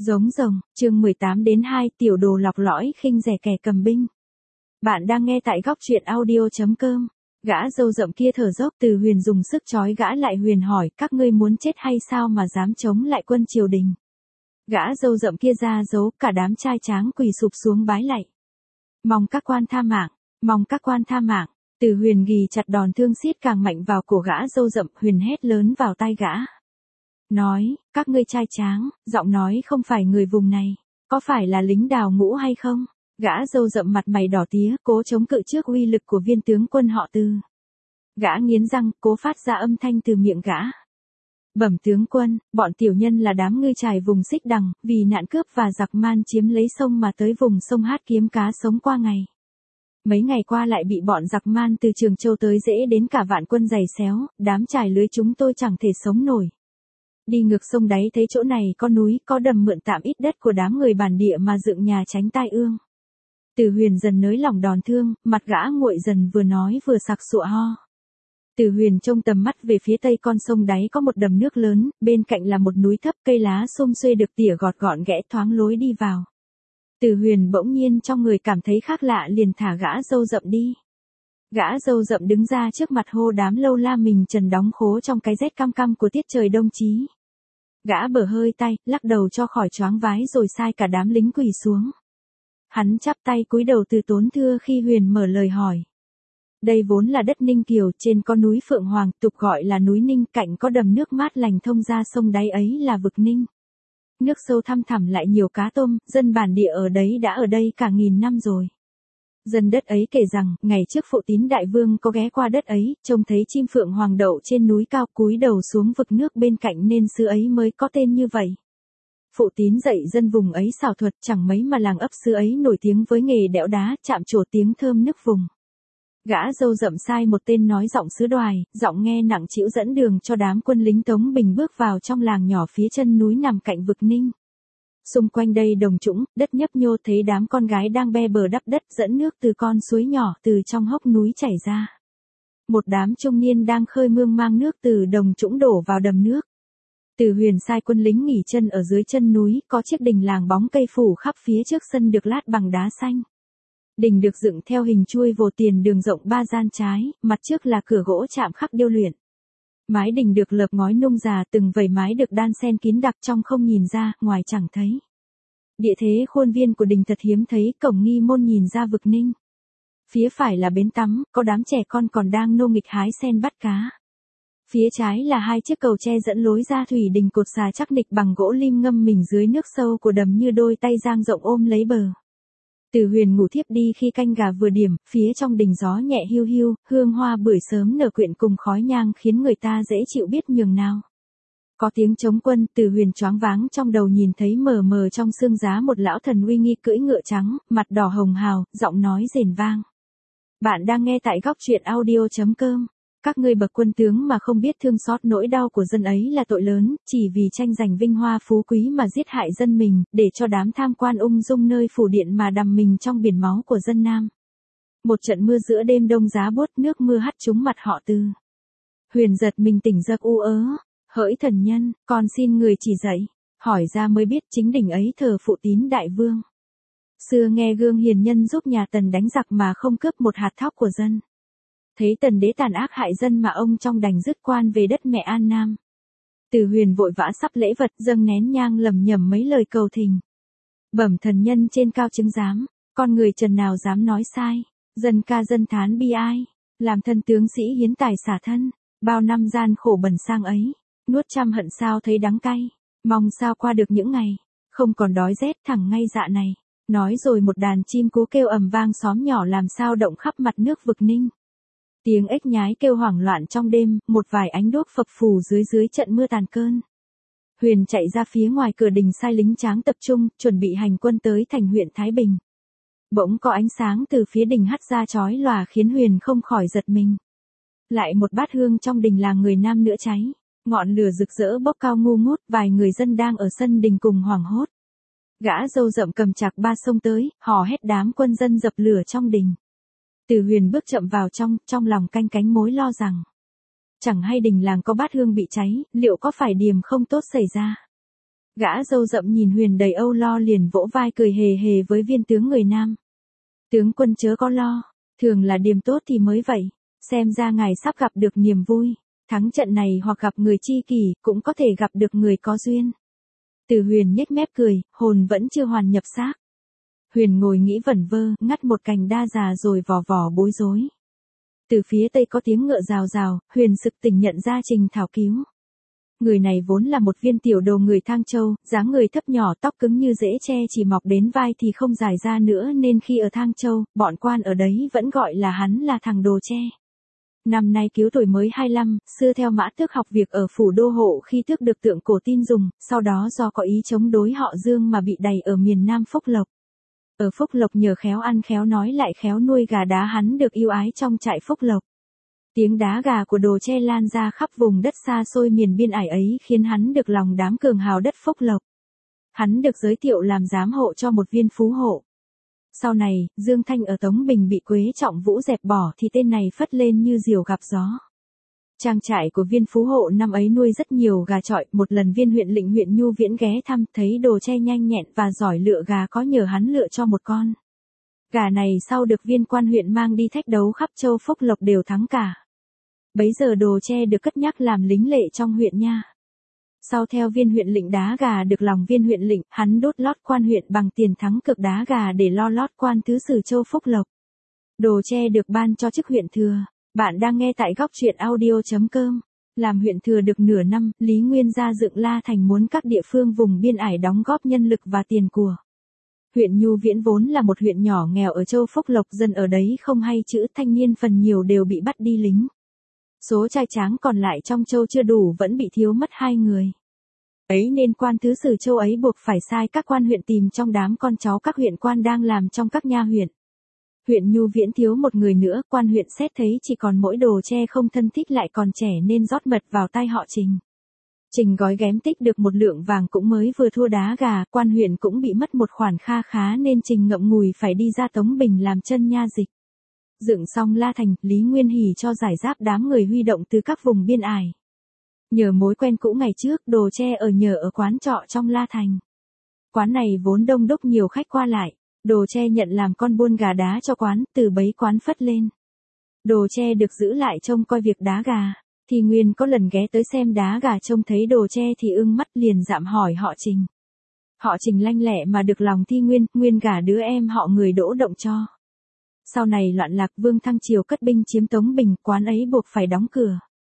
Giống rồng, chương 18-2 tiểu đồ lọc lõi khinh rẻ kẻ cầm binh. Bạn đang nghe tại góc truyện audio.com. Gã râu rậm kia thở dốc, Từ Huyền dùng sức trói gã lại. Huyền hỏi, các ngươi muốn chết hay sao mà dám chống lại quân triều đình? Gã râu rậm kia ra dấu, cả đám trai tráng quỳ sụp xuống bái lạy. Mong các quan tha mạng, mong các quan tha mạng. Từ Huyền ghì chặt đòn thương xiết càng mạnh vào cổ gã râu rậm. Huyền hét lớn vào tai gã. Nói, các ngươi trai tráng, giọng nói không phải người vùng này, có phải là lính đào ngũ hay không? Gã râu rậm mặt mày đỏ tía, cố chống cự trước uy lực của viên tướng quân họ Từ. Gã nghiến răng, cố phát ra âm thanh từ miệng gã. Bẩm tướng quân, bọn tiểu nhân là đám ngư trài vùng Xích Đằng, vì nạn cướp và giặc man chiếm lấy sông mà tới vùng sông Hát kiếm cá sống qua ngày. Mấy ngày qua lại bị bọn giặc man từ Trường Châu tới dễ đến cả vạn quân giày xéo, đám trài lưới chúng tôi chẳng thể sống nổi. Đi ngược sông đáy thấy chỗ này có núi, có đầm, mượn tạm ít đất của đám người bản địa mà dựng nhà tránh tai ương. Từ Huyền dần nới lỏng đòn thương, mặt gã nguội dần, vừa nói vừa sặc sụa ho. Từ Huyền trông tầm mắt về phía tây con sông đáy có một đầm nước lớn, bên cạnh là một núi thấp, cây lá xum xuê được tỉa gọt gọn ghẽ thoáng lối đi vào. Từ Huyền bỗng nhiên trong người cảm thấy khác lạ, liền thả gã râu rậm đi. Gã râu rậm đứng ra trước mặt hô đám lâu la mình trần đóng khố trong cái rét căm căm của tiết trời đông chí. Gã bở hơi tay, lắc đầu cho khỏi choáng vái rồi sai cả đám lính quỳ xuống. Hắn chắp tay cúi đầu từ tốn thưa khi Huyền mở lời hỏi. Đây vốn là đất Ninh Kiều, trên có núi Phượng Hoàng, tục gọi là núi Ninh, cạnh có đầm nước mát lành thông ra sông đáy ấy là vực Ninh. Nước sâu thăm thẳm lại nhiều cá tôm, dân bản địa ở đấy đã ở đây cả nghìn năm rồi. Dân đất ấy kể rằng, ngày trước Phụ Tín đại vương có ghé qua đất ấy, trông thấy chim phượng hoàng đậu trên núi cao, cúi đầu xuống vực nước bên cạnh nên xứ ấy mới có tên như vậy. Phụ Tín dạy dân vùng ấy xảo thuật, chẳng mấy mà làng ấp xứ ấy nổi tiếng với nghề đẽo đá, chạm trổ tiếng thơm nước vùng. Gã râu rậm sai một tên nói giọng xứ Đoài, giọng nghe nặng trĩu dẫn đường cho đám quân lính Tống Bình bước vào trong làng nhỏ phía chân núi nằm cạnh vực Ninh. Xung quanh đây đồng trũng, đất nhấp nhô, thấy đám con gái đang be bờ đắp đất dẫn nước từ con suối nhỏ từ trong hốc núi chảy ra. Một đám trung niên đang khơi mương mang nước từ đồng trũng đổ vào đầm nước. Từ Huyền sai quân lính nghỉ chân ở dưới chân núi, có chiếc đình làng bóng cây phủ khắp phía trước sân được lát bằng đá xanh. Đình được dựng theo hình chuôi vồ tiền đường rộng 3 gian trái, mặt trước là cửa gỗ chạm khắc điêu luyện. Mái đình được lợp ngói nung già, từng vầy mái được đan xen kín đặc, trong không nhìn ra, ngoài chẳng thấy. Địa thế khuôn viên của đình thật hiếm thấy, cổng nghi môn nhìn ra vực Ninh. Phía phải là bến tắm, có đám trẻ con còn đang nô nghịch hái sen bắt cá. Phía trái là 2 chiếc cầu tre dẫn lối ra thủy đình cột xà chắc nịch bằng gỗ lim ngâm mình dưới nước sâu của đầm như đôi tay dang rộng ôm lấy bờ. Từ Huyền ngủ thiếp đi khi canh gà vừa điểm, phía trong đình gió nhẹ hiu hiu, hương hoa bưởi sớm nở quyện cùng khói nhang khiến người ta dễ chịu biết nhường nào. Có tiếng trống quân, Từ Huyền choáng váng trong đầu, nhìn thấy mờ mờ trong sương giá một lão thần uy nghi cưỡi ngựa trắng, mặt đỏ hồng hào, giọng nói rền vang. Bạn đang nghe tại góc truyện audio.com. Các ngươi bậc quân tướng mà không biết thương xót nỗi đau của dân ấy là tội lớn, chỉ vì tranh giành vinh hoa phú quý mà giết hại dân mình, để cho đám tham quan ung dung nơi phủ điện mà đắm mình trong biển máu của dân Nam. Một trận mưa giữa đêm đông giá buốt, nước mưa hắt trúng mặt họ Từ. Huyền giật mình tỉnh giấc u ớ. Hỡi thần nhân, con xin người chỉ dạy. Hỏi ra mới biết chính đỉnh ấy thờ Phụ Tín đại vương. Xưa nghe gương hiền nhân giúp nhà Tần đánh giặc mà không cướp một hạt thóc của dân. Thấy Tần đế tàn ác hại dân mà ông trong đành dứt quan về đất mẹ An Nam. Từ Huyền vội vã sắp lễ vật, dâng nén nhang lầm nhầm mấy lời cầu thỉnh. Bẩm thần nhân trên cao chứng giám, con người trần nào dám nói sai. Dân ca dân thán bi ai, làm thân tướng sĩ hiến tài xả thân. Bao năm gian khổ bần sang ấy, nuốt trăm hận sao thấy đắng cay. Mong sao qua được những ngày, không còn đói rét thẳng ngay dạ này. Nói rồi một đàn chim cú kêu ầm vang xóm nhỏ làm sao động khắp mặt nước vực Ninh. Tiếng ếch nhái kêu hoảng loạn trong đêm, một vài ánh đuốc phập phù dưới trận mưa tàn cơn. Huyền chạy ra phía ngoài cửa đình sai lính tráng tập trung, chuẩn bị hành quân tới thành huyện Thái Bình. Bỗng có ánh sáng từ phía đình hắt ra chói lòa khiến Huyền không khỏi giật mình. Lại một bát hương trong đình làng người Nam nữa cháy, ngọn lửa rực rỡ bốc cao ngu ngút, vài người dân đang ở sân đình cùng hoảng hốt. Gã râu rậm cầm chạc ba xông tới, hò hét đám quân dân dập lửa trong đình. Từ Huyền bước chậm vào trong lòng canh cánh mối lo rằng, chẳng hay đình làng có bát hương bị cháy, liệu có phải điềm không tốt xảy ra. Gã râu rậm nhìn Huyền đầy âu lo liền vỗ vai cười hề hề với viên tướng người nam. Tướng quân chớ có lo, thường là điểm tốt thì mới vậy, xem ra ngài sắp gặp được niềm vui, thắng trận này hoặc gặp người tri kỷ, cũng có thể gặp được người có duyên. Từ Huyền nhếch mép cười, hồn vẫn chưa hoàn nhập xác. Huyền ngồi nghĩ vẩn vơ, ngắt một cành đa già rồi vò vò bối rối. Từ phía tây có tiếng ngựa rào rào, Huyền sực tỉnh nhận ra Trình Thảo Cứu. Người này vốn là một viên tiểu đồ người Thang Châu, dáng người thấp nhỏ, tóc cứng như rễ tre chỉ mọc đến vai thì không dài ra nữa, nên khi ở Thang Châu, bọn quan ở đấy vẫn gọi là hắn là thằng đồ tre. Năm nay Cứu tuổi mới 25, xưa theo Mã Tước học việc ở phủ đô hộ khi tước được tượng cổ tin dùng, sau đó do có ý chống đối họ Dương mà bị đày ở miền Nam Phúc Lộc. Ở Phúc Lộc nhờ khéo ăn khéo nói lại khéo nuôi gà đá hắn được yêu ái trong trại Phúc Lộc. Tiếng đá gà của đồ tre lan ra khắp vùng đất xa xôi miền biên ải ấy khiến hắn được lòng đám cường hào đất Phúc Lộc. Hắn được giới thiệu làm giám hộ cho một viên phú hộ. Sau này, Dương Thanh ở Tống Bình bị Quế Trọng Vũ dẹp bỏ thì tên này phất lên như diều gặp gió. Trang trại của viên phú hộ năm ấy nuôi rất nhiều gà chọi, một lần viên huyện lệnh huyện Nhu Viễn ghé thăm thấy đồ tre nhanh nhẹn và giỏi lựa gà có nhờ hắn lựa cho một con. Gà này sau được viên quan huyện mang đi thách đấu khắp châu Phúc Lộc đều thắng cả. Bấy giờ đồ tre được cất nhắc làm lính lệ trong huyện nha. Sau theo viên huyện lệnh đá gà được lòng viên huyện lệnh, hắn đốt lót quan huyện bằng tiền thắng cực đá gà để lo lót quan thứ sử châu Phúc Lộc. Đồ tre được ban cho chức huyện thừa. Bạn đang nghe tại góc truyện audio.com. Làm huyện thừa được nửa năm, Lý Nguyên ra dựng La Thành muốn các địa phương vùng biên ải đóng góp nhân lực và tiền của. Huyện Nhu Viễn vốn là một huyện nhỏ nghèo ở châu Phúc Lộc, dân ở đấy không hay chữ, thanh niên phần nhiều đều bị bắt đi lính. Số trai tráng còn lại trong châu chưa đủ, vẫn bị thiếu mất 2 người. Ấy nên quan thứ sử châu ấy buộc phải sai các quan huyện tìm trong đám con cháu các huyện quan đang làm trong các nha huyện. Huyện Nhu Viễn thiếu một người nữa, quan huyện xét thấy chỉ còn mỗi đồ tre không thân thích lại còn trẻ nên rót mật vào tay họ Trình. Trình gói ghém tích được một lượng vàng cũng mới vừa thua đá gà, quan huyện cũng bị mất một khoản kha khá nên Trình ngậm ngùi phải đi ra Tống Bình làm chân nha dịch. Dựng xong La Thành, Lý Nguyên hỉ cho giải giáp đám người huy động từ các vùng biên ải. Nhờ mối quen cũ ngày trước, đồ tre ở nhờ ở quán trọ trong La Thành. Quán này vốn đông đúc nhiều khách qua lại. Đồ tre nhận làm con buôn gà đá cho quán, từ bấy quán phất lên. Đồ tre được giữ lại trông coi việc đá gà. Thì Nguyên có lần ghé tới xem đá gà, trông thấy đồ tre thì ưng mắt liền dạm hỏi họ Trình. Họ Trình lanh lẹ mà được lòng Thi Nguyên, Nguyên gả đứa em họ người Đỗ Động cho. Sau này loạn lạc, Vương Thăng Triều cất binh chiếm Tống Bình, quán ấy buộc phải đóng cửa.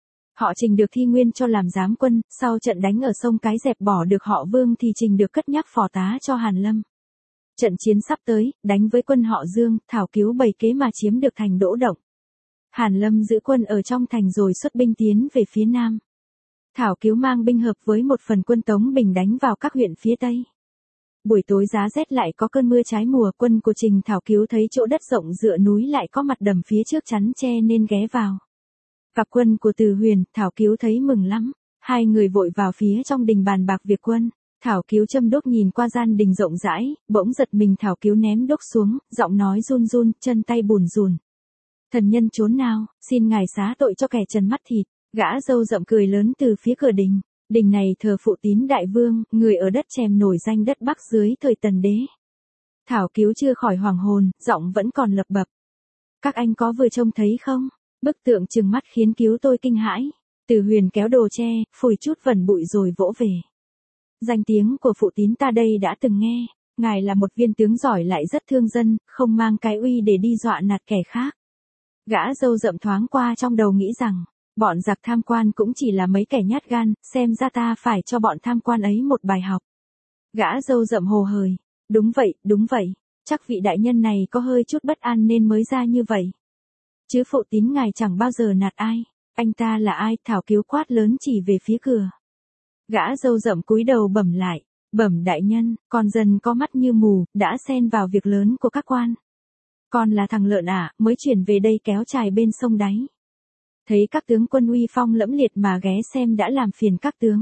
Họ Trình được Thi Nguyên cho làm giám quân, sau trận đánh ở sông Cái dẹp bỏ được họ Vương thì Trình được cất nhắc phò tá cho Hàn Lâm. Trận chiến sắp tới, đánh với quân họ Dương, Thảo Cứu bày kế mà chiếm được thành Đỗ Động. Hàn Lâm giữ quân ở trong thành rồi xuất binh tiến về phía nam. Thảo Cứu mang binh hợp với một phần quân Tống Bình đánh vào các huyện phía tây. Buổi tối giá rét lại có cơn mưa trái mùa, quân của Trình Thảo Cứu thấy chỗ đất rộng dựa núi lại có mặt đầm phía trước chắn che nên ghé vào. Gặp quân của Từ Huyền, Thảo Cứu thấy mừng lắm. Hai người vội vào phía trong đình bàn bạc việc quân. Thảo Cứu châm đuốc nhìn qua gian đình rộng rãi, bỗng giật mình, Thảo Cứu ném đuốc xuống, giọng nói run run, chân tay bùn rùn. Thần nhân trốn nào, xin ngài xá tội cho kẻ trần mắt thịt. Gã râu rậm cười lớn từ phía cửa đình. Đình này thờ Phụ Tín Đại Vương, người ở đất Chèm nổi danh đất Bắc dưới thời Tần Đế. Thảo Cứu chưa khỏi hoàng hồn, giọng vẫn còn lập bập. Các anh có vừa trông thấy không? Bức tượng trừng mắt khiến Cứu tôi kinh hãi. Từ Huyền kéo đồ tre, phủi chút vẩn bụi rồi vỗ về. Danh tiếng của Phụ Tín ta đây đã từng nghe, ngài là một viên tướng giỏi lại rất thương dân, không mang cái uy để đi dọa nạt kẻ khác. Gã râu rậm thoáng qua trong đầu nghĩ rằng, bọn giặc tham quan cũng chỉ là mấy kẻ nhát gan, xem ra ta phải cho bọn tham quan ấy một bài học. Gã râu rậm hồ hởi, đúng vậy, chắc vị đại nhân này có hơi chút bất an nên mới ra như vậy. Chứ Phụ Tín ngài chẳng bao giờ nạt ai, anh ta là ai? Thảo Cứu quát lớn chỉ về phía cửa. Gã râu rậm cúi đầu bẩm lại, bẩm đại nhân, con dân có mắt như mù, đã xen vào việc lớn của các quan. Con là thằng lợn mới chuyển về đây kéo chài bên sông đáy. Thấy các tướng quân uy phong lẫm liệt mà ghé xem đã làm phiền các tướng.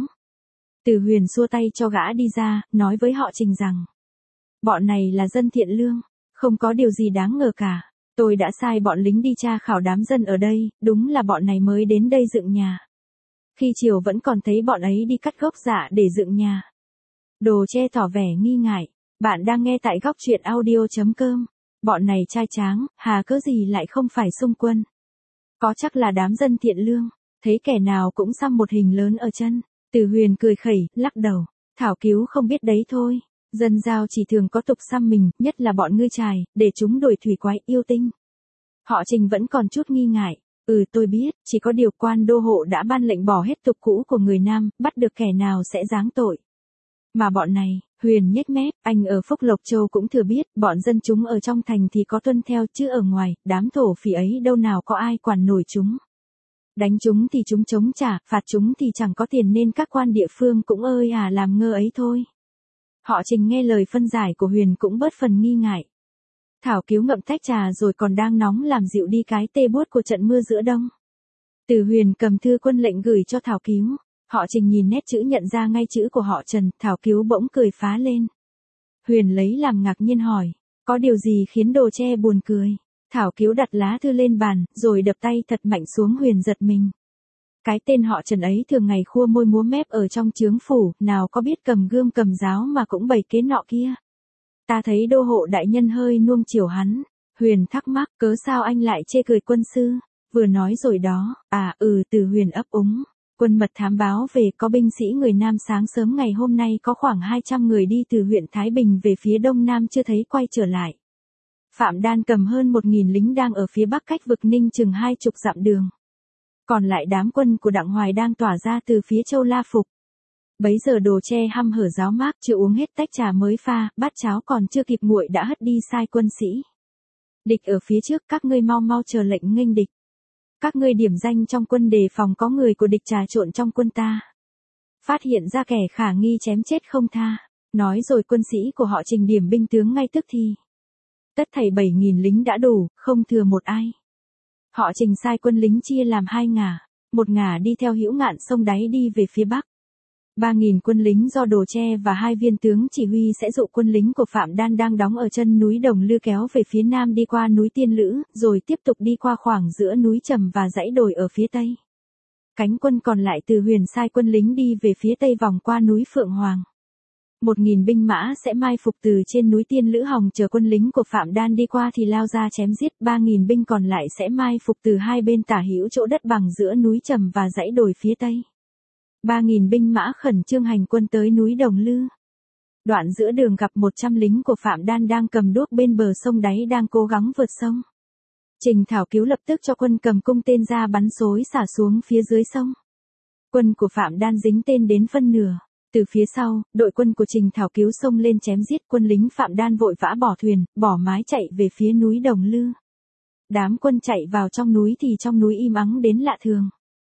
Từ Huyền xua tay cho gã đi ra, nói với họ Trình rằng, bọn này là dân thiện lương, không có điều gì đáng ngờ cả. Tôi đã sai bọn lính đi tra khảo đám dân ở đây, đúng là bọn này mới đến đây dựng nhà. Khi chiều vẫn còn thấy bọn ấy đi cắt gốc dạ để dựng nhà. Đồ Che tỏ vẻ nghi ngại. Bạn đang nghe tại góc truyện audio.com. Bọn này trai tráng, hà cớ gì lại không phải xung quân. Có chắc là đám dân thiện lương, thấy kẻ nào cũng xăm một hình lớn ở chân. Từ Huyền cười khẩy, lắc đầu. Thảo Cứu không biết đấy thôi. Dân giao chỉ thường có tục xăm mình, nhất là bọn ngươi trài, để chúng đổi thủy quái yêu tinh. Họ Trình vẫn còn chút nghi ngại. Tôi biết, chỉ có điều quan đô hộ đã ban lệnh bỏ hết tục cũ của người Nam, bắt được kẻ nào sẽ giáng tội. Mà bọn này, Huyền nhếch mép, anh ở Phúc Lộc Châu cũng thừa biết, bọn dân chúng ở trong thành thì có tuân theo chứ ở ngoài, đám thổ phỉ ấy đâu nào có ai quản nổi chúng. Đánh chúng thì chúng chống trả, phạt chúng thì chẳng có tiền nên các quan địa phương cũng làm ngơ ấy thôi. Họ Trình nghe lời phân giải của Huyền cũng bớt phần nghi ngại. Thảo Cứu ngậm tách trà rồi còn đang nóng làm dịu đi cái tê buốt của trận mưa giữa đông. Từ Huyền cầm thư quân lệnh gửi cho Thảo Cứu. Họ Trình nhìn nét chữ nhận ra ngay chữ của họ Trần, Thảo Cứu bỗng cười phá lên. Huyền lấy làm ngạc nhiên hỏi, có điều gì khiến Đồ Che buồn cười? Thảo Cứu đặt lá thư lên bàn, rồi đập tay thật mạnh xuống. Huyền giật mình. Cái tên họ Trần ấy thường ngày khua môi múa mép ở trong chướng phủ, nào có biết cầm gươm cầm giáo mà cũng bày kế nọ kia. Ta thấy đô hộ đại nhân hơi nuông chiều hắn. Huyền thắc mắc, cớ sao anh lại chê cười quân sư? Vừa nói rồi đó. Từ Huyền ấp úng. Quân mật thám báo về có binh sĩ người Nam sáng sớm ngày hôm nay có khoảng 200 người đi từ huyện Thái Bình về phía đông nam chưa thấy quay trở lại. Phạm Đan cầm hơn 1.000 lính đang ở phía bắc cách vực Ninh chừng 20 dặm đường. Còn lại đám quân của Đặng Hoài đang tỏa ra từ phía Châu La Phục. Bấy giờ Đồ Che hăm hở ráo mác chưa uống hết tách trà mới pha, bát cháo còn chưa kịp nguội đã hất đi sai quân sĩ. Địch ở phía trước, các ngươi mau mau chờ lệnh nghênh địch. Các ngươi điểm danh trong quân đề phòng có người của địch trà trộn trong quân ta. Phát hiện ra kẻ khả nghi chém chết không tha. Nói rồi quân sĩ của họ Trình điểm binh tướng ngay tức thì. Tất thảy 7.000 lính đã đủ, không thừa một ai. Họ Trình sai quân lính chia làm 2 ngả. Một ngả đi theo Hữu Ngạn sông đáy đi về phía bắc. 3.000 quân lính do Đồ Che và 2 viên tướng chỉ huy sẽ dụ quân lính của Phạm Đan đang đóng ở chân núi Đồng Lư kéo về phía nam đi qua núi Tiên Lữ, rồi tiếp tục đi qua khoảng giữa núi Trầm và dãy đồi ở phía tây. Cánh quân còn lại từ Huyền sai quân lính đi về phía tây vòng qua núi Phượng Hoàng. 1.000 binh mã sẽ mai phục từ trên núi Tiên Lữ Hồng chờ quân lính của Phạm Đan đi qua thì lao ra chém giết. 3.000 binh còn lại sẽ mai phục từ hai bên tả hữu chỗ đất bằng giữa núi Trầm và dãy đồi phía tây. 3.000 binh mã khẩn trương hành quân tới núi Đồng Lư. Đoạn giữa đường gặp 100 lính của Phạm Đan đang cầm đuốc bên bờ sông đáy đang cố gắng vượt sông. Trình Thảo Cứu lập tức cho quân cầm cung tên ra bắn xối xả xuống phía dưới sông. Quân của Phạm Đan dính tên đến phân nửa. Từ phía sau, đội quân của Trình Thảo Cứu xông lên chém giết. Quân lính Phạm Đan vội vã bỏ thuyền, bỏ mái chạy về phía núi Đồng Lư. Đám quân chạy vào trong núi thì trong núi im ắng đến lạ thường.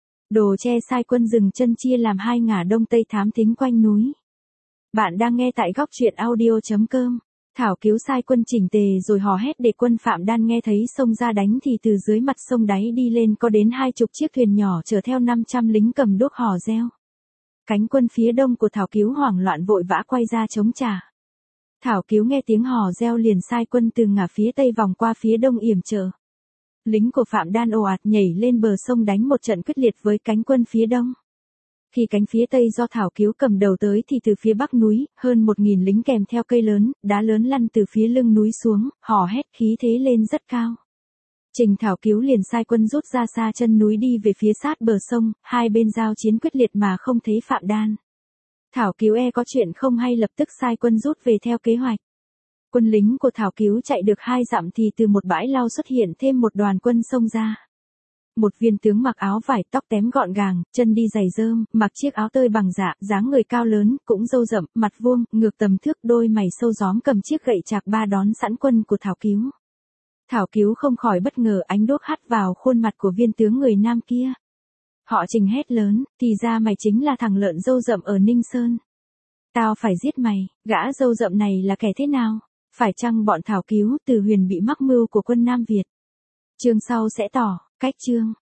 Đồ Che sai quân dừng chân chia làm 2 ngả đông tây thám thính quanh núi. Bạn đang nghe tại góc truyện audio.com. Thảo Cứu sai quân chỉnh tề rồi hò hét để quân Phạm Đan nghe thấy xông ra đánh thì từ dưới mặt sông đáy đi lên có đến 20 chiếc thuyền nhỏ chở theo 500 lính cầm đuốc hò reo. Cánh quân phía đông của Thảo Cứu hoảng loạn vội vã quay ra chống trả. Thảo Cứu nghe tiếng hò reo liền sai quân từ ngả phía tây vòng qua phía đông yểm trợ. Lính của Phạm Đan ồ ạt nhảy lên bờ sông đánh một trận quyết liệt với cánh quân phía đông. Khi cánh phía tây do Thảo Cứu cầm đầu tới thì từ phía bắc núi, hơn 1.000 lính kèm theo cây lớn, đá lớn lăn từ phía lưng núi xuống, hò hét khí thế lên rất cao. Trình Thảo Cứu liền sai quân rút ra xa chân núi đi về phía sát bờ sông, hai bên giao chiến quyết liệt mà không thấy Phạm Đan. Thảo Cứu có chuyện không hay lập tức sai quân rút về theo kế hoạch. Quân lính của Thảo Cứu chạy được 2 dặm thì từ một bãi lau xuất hiện thêm một đoàn quân xông ra. Một viên tướng mặc áo vải tóc tém gọn gàng, chân đi giày rơm, mặc chiếc áo tơi bằng dạ, dáng người cao lớn, cũng râu rậm, mặt vuông, ngược tầm thước, đôi mày sâu gióm cầm chiếc gậy chạc ba đón sẵn quân của Thảo Cứu. Thảo Cứu không khỏi bất ngờ ánh đuốc hắt vào khuôn mặt của viên tướng người Nam kia. Họ Trình hét lớn, thì ra mày chính là thằng lợn râu rậm ở Ninh Sơn. Tao phải giết mày, gã râu rậm này là kẻ thế nào? Phải chăng bọn Thảo Cứu từ Huyền bị mắc mưu của quân Nam Việt? Chương sau sẽ tỏ, cách chương.